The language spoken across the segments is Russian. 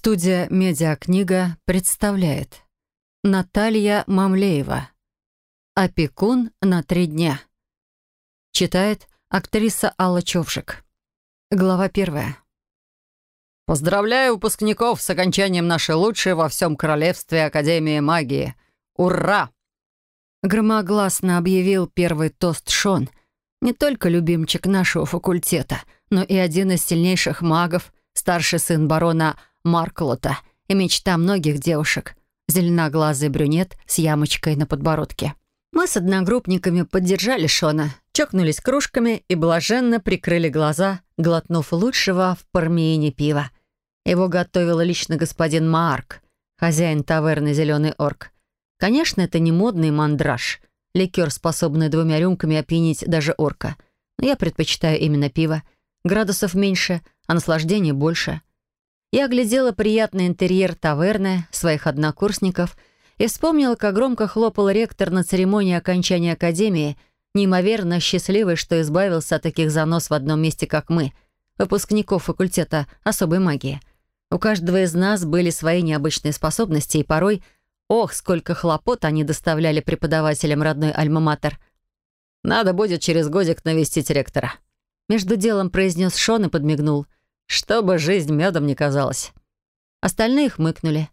Студия «Медиакнига» представляет Наталья Мамлеева. «Опекун на 3 дня». Читает актриса Алла Човжик. Глава 1. Поздравляю выпускников с окончанием нашей лучшей во всем королевстве Академии магии. Ура! Громогласно объявил первый тост Шон, не только любимчик нашего факультета, но и один из сильнейших магов, старший сын барона Марклота и мечта многих девушек, зеленоглазый брюнет с ямочкой на подбородке. Мы с одногруппниками поддержали Шона, чокнулись кружками и блаженно прикрыли глаза, глотнув лучшего в Пармиене пива. Его готовил лично господин Маарк, хозяин таверны «Зеленый орк». Конечно, это не модный мандраж, ликер, способный 2 рюмками опьянить даже орка. Но я предпочитаю именно пиво. Градусов меньше, а наслаждения больше. Я оглядела приятный интерьер таверны, своих однокурсников и вспомнила, как громко хлопал ректор на церемонии окончания академии, неимоверно счастливый, что избавился от таких занос в одном месте, как мы, выпускников факультета особой магии. У каждого из нас были свои необычные способности, и порой, ох, сколько хлопот они доставляли преподавателям родной альма-матер. «Надо будет через годик навестить ректора», — между делом произнес Шон и подмигнул. «Чтобы жизнь медом не казалась». Остальные хмыкнули.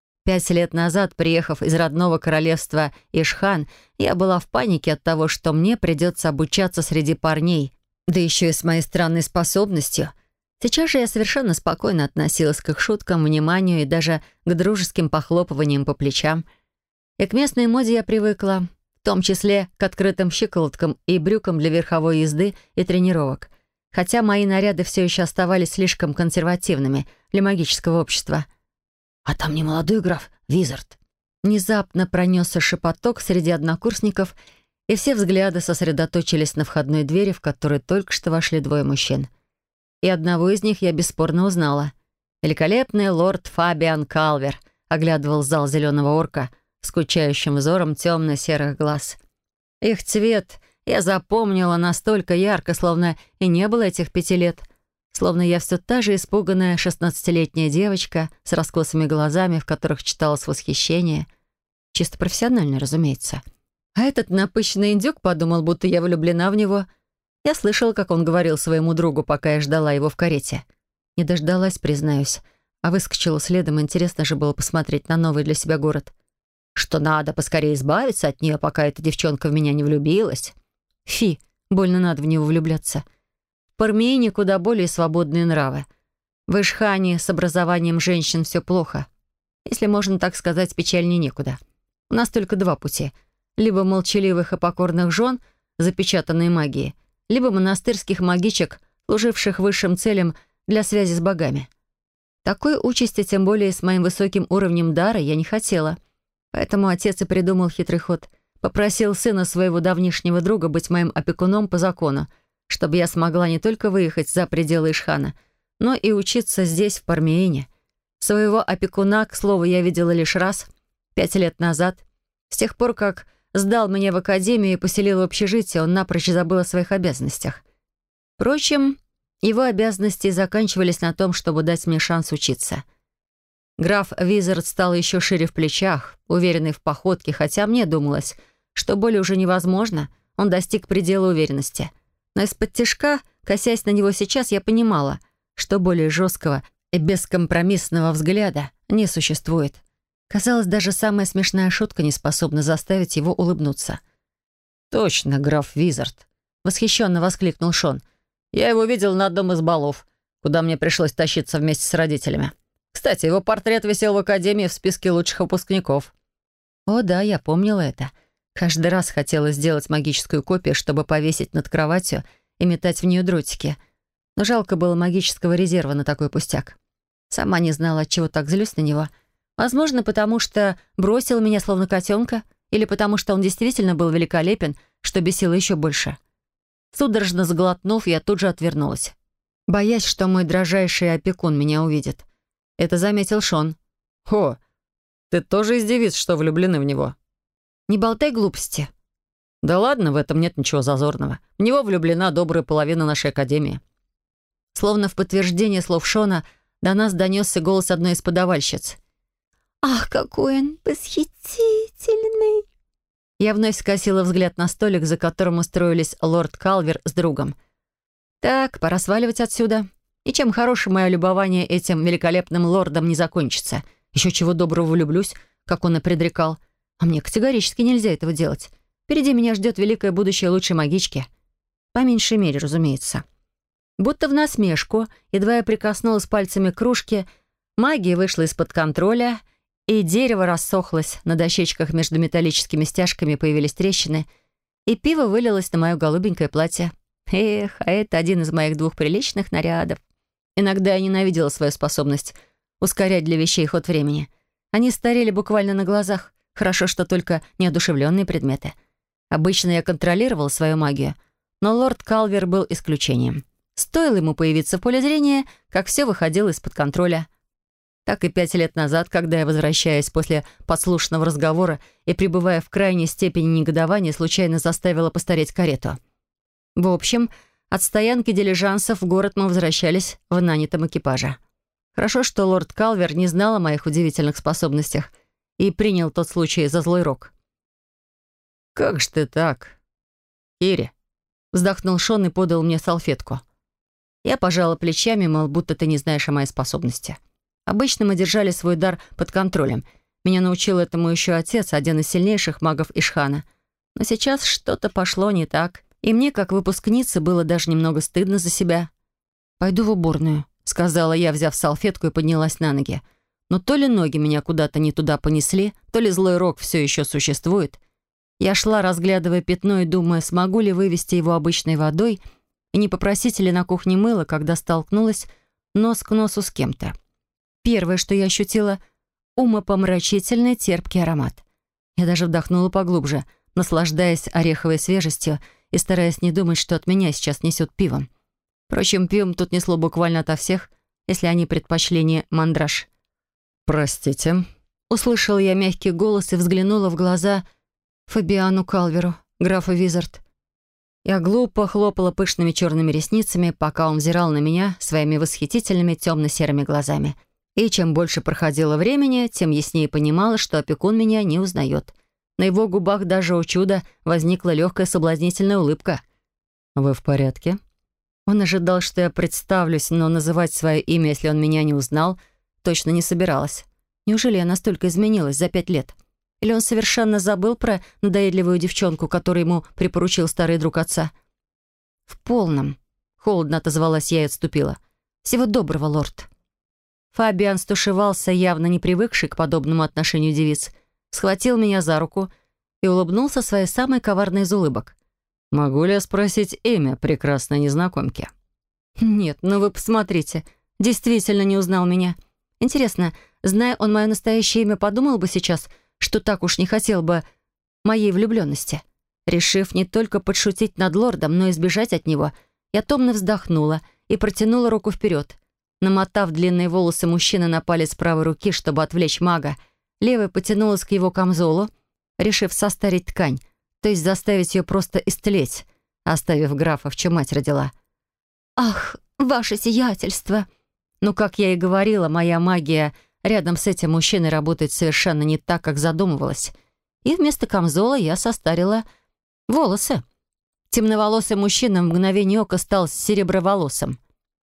5 лет назад, приехав из родного королевства Ишхан, я была в панике от того, что мне придется обучаться среди парней, да еще и с моей странной способностью. Сейчас же я совершенно спокойно относилась к их шуткам, вниманию и даже к дружеским похлопываниям по плечам. И к местной моде я привыкла, в том числе к открытым щиколоткам и брюкам для верховой езды и тренировок. Хотя мои наряды все еще оставались слишком консервативными для магического общества. «А там не молодой граф Визард?» Внезапно пронесся шепоток среди однокурсников, и все взгляды сосредоточились на входной двери, в которой только что вошли 2 мужчин. И одного из них я бесспорно узнала. Великолепный лорд Фабиан Калвер оглядывал зал «Зеленого орка» скучающим взором темно-серых глаз. Их цвет я запомнила настолько ярко, словно и не было этих 5 лет. Словно я все та же испуганная 16-летняя девочка с раскосыми глазами, в которых читалось восхищение. Чисто профессионально, разумеется. А этот напыщенный индюк подумал, будто я влюблена в него. Я слышала, как он говорил своему другу, пока я ждала его в карете. Не дождалась, признаюсь, а выскочила следом. Интересно же было посмотреть на новый для себя город. Что надо поскорее избавиться от нее, пока эта девчонка в меня не влюбилась. Фи, больно надо в него влюбляться. В Пармиене куда более свободные нравы. В Ишхане с образованием женщин все плохо. Если можно так сказать, печальнее некуда. У нас только 2 пути. Либо молчаливых и покорных жен, запечатанной магией, либо монастырских магичек, служивших высшим целям для связи с богами. Такой участи, тем более с моим высоким уровнем дара, я не хотела. Поэтому отец и придумал хитрый ход. Попросил сына своего давнишнего друга быть моим опекуном по закону, чтобы я смогла не только выехать за пределы Ишхана, но и учиться здесь, в Пармиене. Своего опекуна, к слову, я видела лишь раз, 5 лет назад. С тех пор, как сдал меня в академию и поселил в общежитие, он напрочь забыл о своих обязанностях. Впрочем, его обязанности заканчивались на том, чтобы дать мне шанс учиться. Граф Визард стал еще шире в плечах, уверенный в походке, хотя мне думалось, что более уже невозможно, он достиг предела уверенности. Но из-под тишка, косясь на него сейчас, я понимала, что более жесткого и бескомпромиссного взгляда не существует. Казалось, даже самая смешная шутка не способна заставить его улыбнуться. «Точно, граф Визард!» — восхищенно воскликнул Шон. «Я его видел на одном из балов, куда мне пришлось тащиться вместе с родителями. Кстати, его портрет висел в академии в списке лучших выпускников». О да, я помнила это. Каждый раз хотела сделать магическую копию, чтобы повесить над кроватью и метать в нее дротики. Но жалко было магического резерва на такой пустяк. Сама не знала, отчего так злюсь на него. Возможно, потому что бросил меня словно котенка, или потому что он действительно был великолепен, что бесило еще больше. Судорожно сглотнув, я тут же отвернулась, боясь, что мой дрожайший опекун меня увидит. Это заметил Шон. «О, ты тоже из девиц, что влюблены в него?» «Не болтай глупости». «Да ладно, в этом нет ничего зазорного. В него влюблена добрая половина нашей академии». Словно в подтверждение слов Шона, До нас донесся голос одной из подавальщиц. «Ах, какой он восхитительный!» Я вновь скосила взгляд на столик, за которым устроились лорд Калвер с другом. «Так, пора сваливать отсюда. И чем хорошим мое любование этим великолепным лордом не закончится. Еще чего доброго влюблюсь, как он и предрекал. А мне категорически нельзя этого делать. Впереди меня ждет великое будущее лучшей магички. По меньшей мере, разумеется». Будто в насмешку, едва я прикоснулась пальцами к кружке, магия вышла из-под контроля, и дерево рассохлось, на дощечках между металлическими стяжками появились трещины, и пиво вылилось на мое голубенькое платье. Эх, а это один из моих 2 приличных нарядов. Иногда я ненавидела свою способность ускорять для вещей ход времени. Они старели буквально на глазах. Хорошо, что только неодушевленные предметы. Обычно я контролировала свою магию, но лорд Калвер был исключением. Стоило ему появиться в поле зрения, как все выходило из-под контроля. Так и 5 лет назад, когда я, возвращаясь после подслушанного разговора и пребывая в крайней степени негодования, случайно заставила постареть карету. В общем, от стоянки дилижансов в город мы возвращались в нанятом экипаже. Хорошо, что лорд Калвер не знал о моих удивительных способностях и принял тот случай за злой рок. «Как ж ты так, Кири?» Вздохнул Шон и подал мне салфетку. Я пожала плечами, мол, будто ты не знаешь о моей способности. Обычно мы держали свой дар под контролем. Меня научил этому еще отец, один из сильнейших магов Ишхана. Но сейчас что-то пошло не так, и мне, как выпускнице, было даже немного стыдно за себя. «Пойду в уборную», — сказала я, взяв салфетку и поднялась на ноги. Но то ли ноги меня куда-то не туда понесли, то ли злой рок все еще существует. Я шла, разглядывая пятно и думая, смогу ли вывести его обычной водой и не попросить ли на кухне мыла, когда столкнулась нос к носу с кем-то. Первое, что я ощутила — умопомрачительный терпкий аромат. Я даже вдохнула поглубже, наслаждаясь ореховой свежестью и стараясь не думать, что от меня сейчас несет пивом. Впрочем, пивом тут несло буквально ото всех, если они предпочли не мандраж. «Простите», — услышала я мягкий голос и взглянула в глаза Фабиану Калверу, графу Визард. Я глупо хлопала пышными черными ресницами, пока он взирал на меня своими восхитительными темно-серыми глазами. И чем больше проходило времени, тем яснее понимала, что опекун меня не узнает. На его губах даже у чуда возникла легкая соблазнительная улыбка. «Вы в порядке?» Он ожидал, что я представлюсь, но называть свое имя, если он меня не узнал, точно не собиралась. Неужели я настолько изменилась за 5 лет? Или он совершенно забыл про надоедливую девчонку, которую ему припоручил старый друг отца? «В полном», — холодно отозвалась я и отступила. «Всего доброго, лорд». Фабиан стушевался, явно не привыкший к подобному отношению девиц, схватил меня за руку и улыбнулся своей самой коварной из улыбок. «Могу ли я спросить имя прекрасной незнакомки?» «Нет, ну вы посмотрите, действительно не узнал меня. Интересно, зная он мое настоящее имя, подумал бы сейчас, что так уж не хотел бы моей влюбленности. Решив не только подшутить над лордом, но и сбежать от него, я томно вздохнула и протянула руку вперед. Намотав длинные волосы мужчины на палец правой руки, чтобы отвлечь мага, левой потянулась к его камзолу, решив состарить ткань, то есть заставить ее просто истлеть, оставив графа, в чем мать родила. «Ах, ваше сиятельство!» Ну, как я и говорила, моя магия рядом с этим мужчиной работает совершенно не так, как задумывалась. И вместо камзола я состарила волосы. Темноволосый мужчина в мгновение ока стал сереброволосым.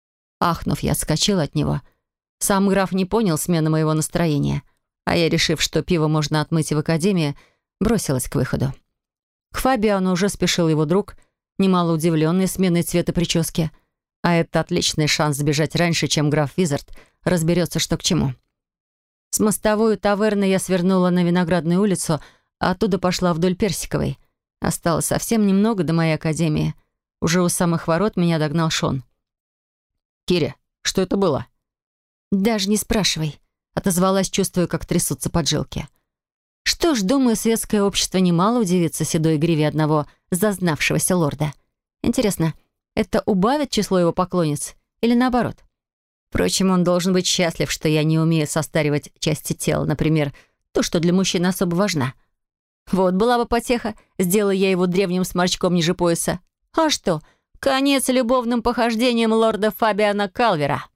Ахнув, я отскочила от него. Сам граф не понял смены моего настроения, а я, решив, что пиво можно отмыть в академии, бросилась к выходу. К Фабиану уже спешил его друг, немало удивленный сменой цвета прически, а это отличный шанс сбежать раньше, чем граф Визард разберется, что к чему. С мостовой таверны я свернула на Виноградную улицу, а оттуда пошла вдоль Персиковой. Осталось совсем немного до моей академии. Уже у самых ворот меня догнал Шон. «Кири, что это было?» «Даже не спрашивай», — отозвалась, чувствуя, как трясутся поджилки. Что ж, думаю, светское общество немало удивится седой гриве одного зазнавшегося лорда. Интересно, это убавит число его поклонниц или наоборот? Впрочем, он должен быть счастлив, что я не умею состаривать части тела, например, то, что для мужчин особо важно. Вот была бы потеха, сделала я его древним сморчком ниже пояса. А что, конец любовным похождениям лорда Фабиана Калвера.